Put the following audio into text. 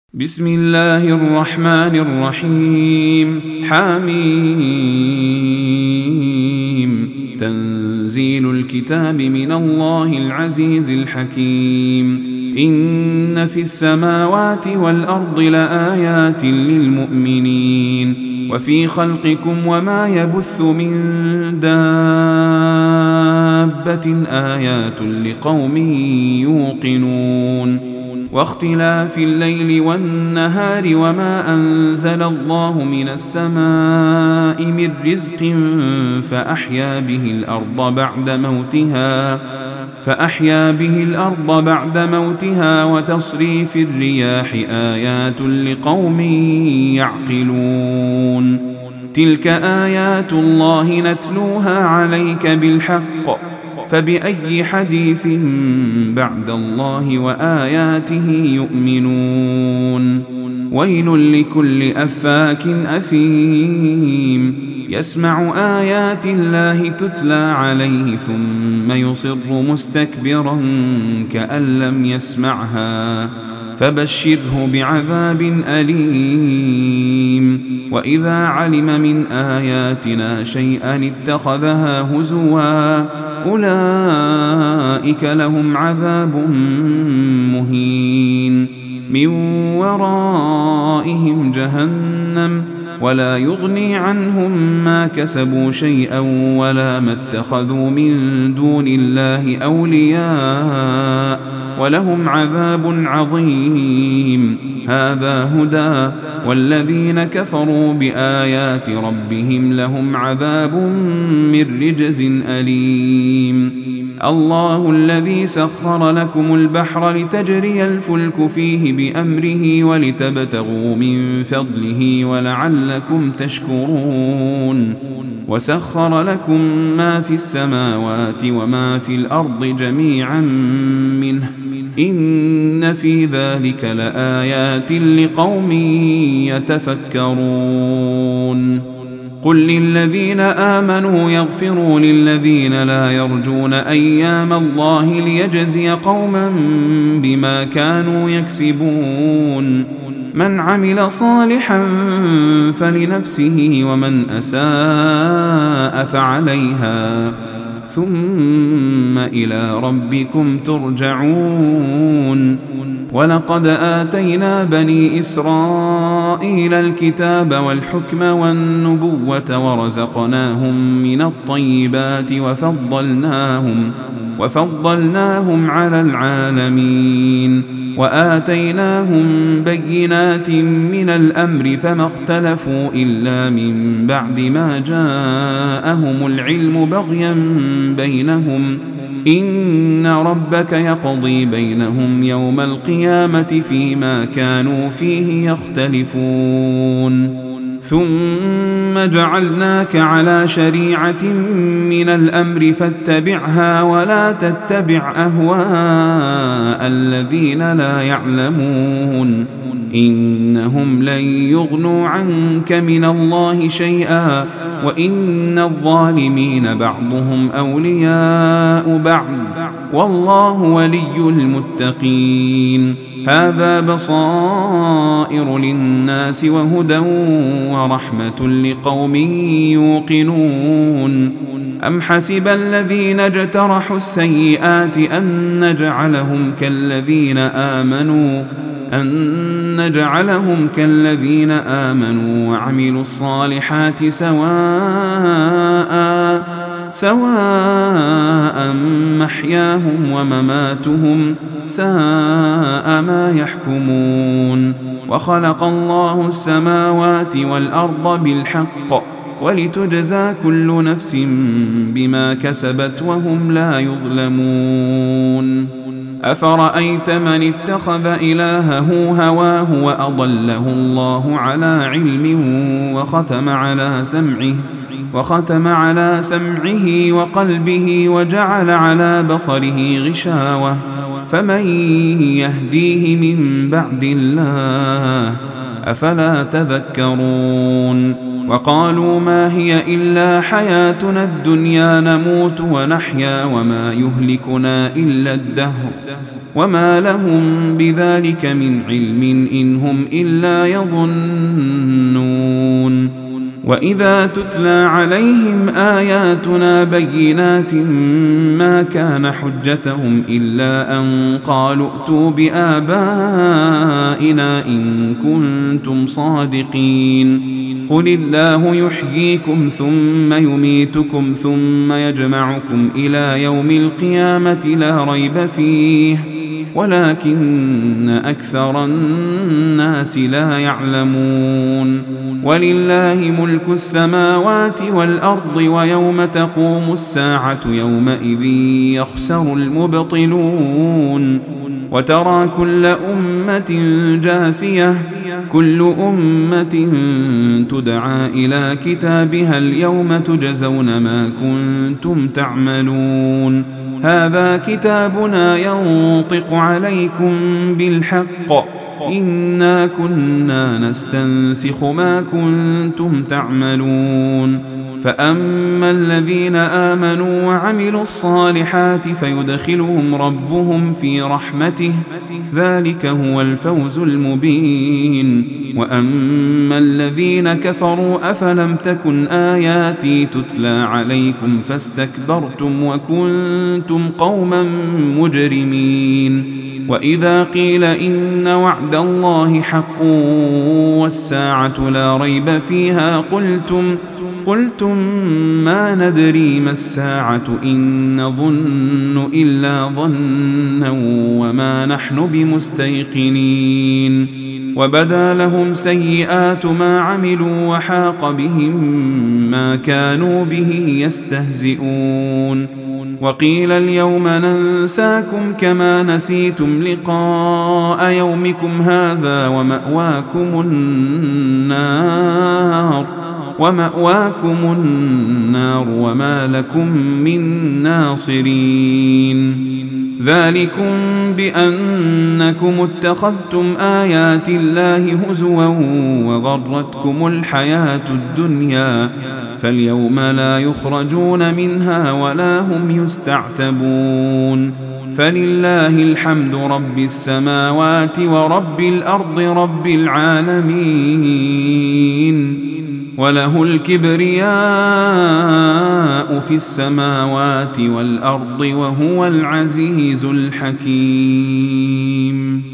بسم الله الرحمن الرحيم. حميم. تنزيل الكتاب من الله العزيز الحكيم. إن في السماوات والأرض لآيات للمؤمنين وفي خلقكم وما يبث من دابة آيات لقوم يوقنون واختلاف الليل والنهار وما أنزل الله من السماء من رزق فأحيا به الأرض بعد موتها وتصريف الرياح آيات لقوم يعقلون تلك آيات الله نتلوها عليك بالحق فبأي حديث بعد الله وآياته يؤمنون ويل لكل أفاك أثيم يسمع آيات الله تتلى عليه ثم يصر مستكبرا كأن لم يسمعها فبشره بعذاب أليم وإذا علم من آياتنا شيئا اتخذها هزوا أولئك لهم عذاب مهين من ورائهم جهنم ولا يغني عنهم ما كسبوا شيئا ولا ما اتخذوا من دون الله أولياء ولهم عذاب عظيم هذا هدى والذين كفروا بآيات ربهم لهم عذاب من رجز أليم الله الذي سخر لكم البحر لتجري الفلك فيه بأمره ولتبتغوا من فضله ولعلكم تشكرون وسخر لكم ما في السماوات وما في الأرض جميعا منه إن في ذلك لآيات لقوم يتفكرون قل للذين آمنوا يغفروا للذين لا يرجون أيام الله ليجزي قوما بما كانوا يكسبون من عمل صالحا فلنفسه ومن أساء فعليها ثم إلى ربكم ترجعون ولقد آتينا بني إسرائيل الكتاب والحكم والنبوة ورزقناهم من الطيبات وفضلناهم على العالمين وآتيناهم بينات من الأمر فما اختلفوا إلا من بعد ما جاءهم العلم بغيا بينهم إن ربك يقضي بينهم يوم القيامة فيما كانوا فيه يختلفون ثم جعلناك على شريعة من الأمر فاتبعها ولا تتبع أهواء الذين لا يعلمون إنهم لن يغنوا عنك من الله شيئا وإن الظالمين بعضهم أولياء بعض والله ولي المتقين هذا بصائر للناس وهدى ورحمة لقوم يوقنون أم حسب الذين اجترحوا السيئات أن نجعلهم كالذين آمنوا وعملوا الصالحات سواء محياهم ومماتهم ساء ما يحكمون وخلق الله السماوات والأرض بالحق ولتجزى كل نفس بما كسبت وهم لا يظلمون أفرأيت من اتخذ إلهه هواه وأضله الله على علم وختم على سمعه وقلبه وجعل على بصره غشاوة فمن يهديه من بعد الله أفلا تذكرون وقالوا ما هي إلا حياتنا الدنيا نموت ونحيا وما يهلكنا إلا الدهر وما لهم بذلك من علم إن هم إلا يظنون. وإذا تتلى عليهم آياتنا بينات ما كان حجتهم إلا أن قالوا ائتوا بآبائنا إن كنتم صادقين. قل الله يحييكم ثم يميتكم ثم يجمعكم إلى يوم القيامة لا ريب فيه ولكن أكثر الناس لا يعلمون. ولله ملك السماوات والأرض ويوم تقوم الساعة يومئذ يخسر المبطلون. وترى كل أمة جاثية كل أمة تدعى إلى كتابها اليوم تجزون ما كنتم تعملون. هذا كتابنا ينطق عليكم بالحق إنا كنا نستنسخ ما كنتم تعملون. فأما الذين آمنوا وعملوا الصالحات فيدخلهم ربهم في رحمته ذلك هو الفوز المبين. وأما الذين كفروا أفلم تكن آياتي تتلى عليكم فاستكبرتم وكنتم قوما مجرمين. وإذا قيل إن وعد الله حق والساعة لا ريب فيها قلتم ما ندري ما الساعة إن نظن إلا ظنا وما نحن بمستيقنين. وبدا لهم سيئات ما عملوا وحاق بهم ما كانوا به يستهزئون. وقيل اليوم ننساكم كما نسيتم لقاء يومكم هذا ومأواكم النار وما لكم من ناصرين. ذلكم بأنكم اتخذتم آيات الله هزوا وغرتكم الحياة الدنيا فاليوم لا يخرجون منها ولا هم يستعتبون. فلله الحمد رب السماوات ورب الأرض رب العالمين وله الكبرياء في السماوات والأرض وهو العزيز الحكيم.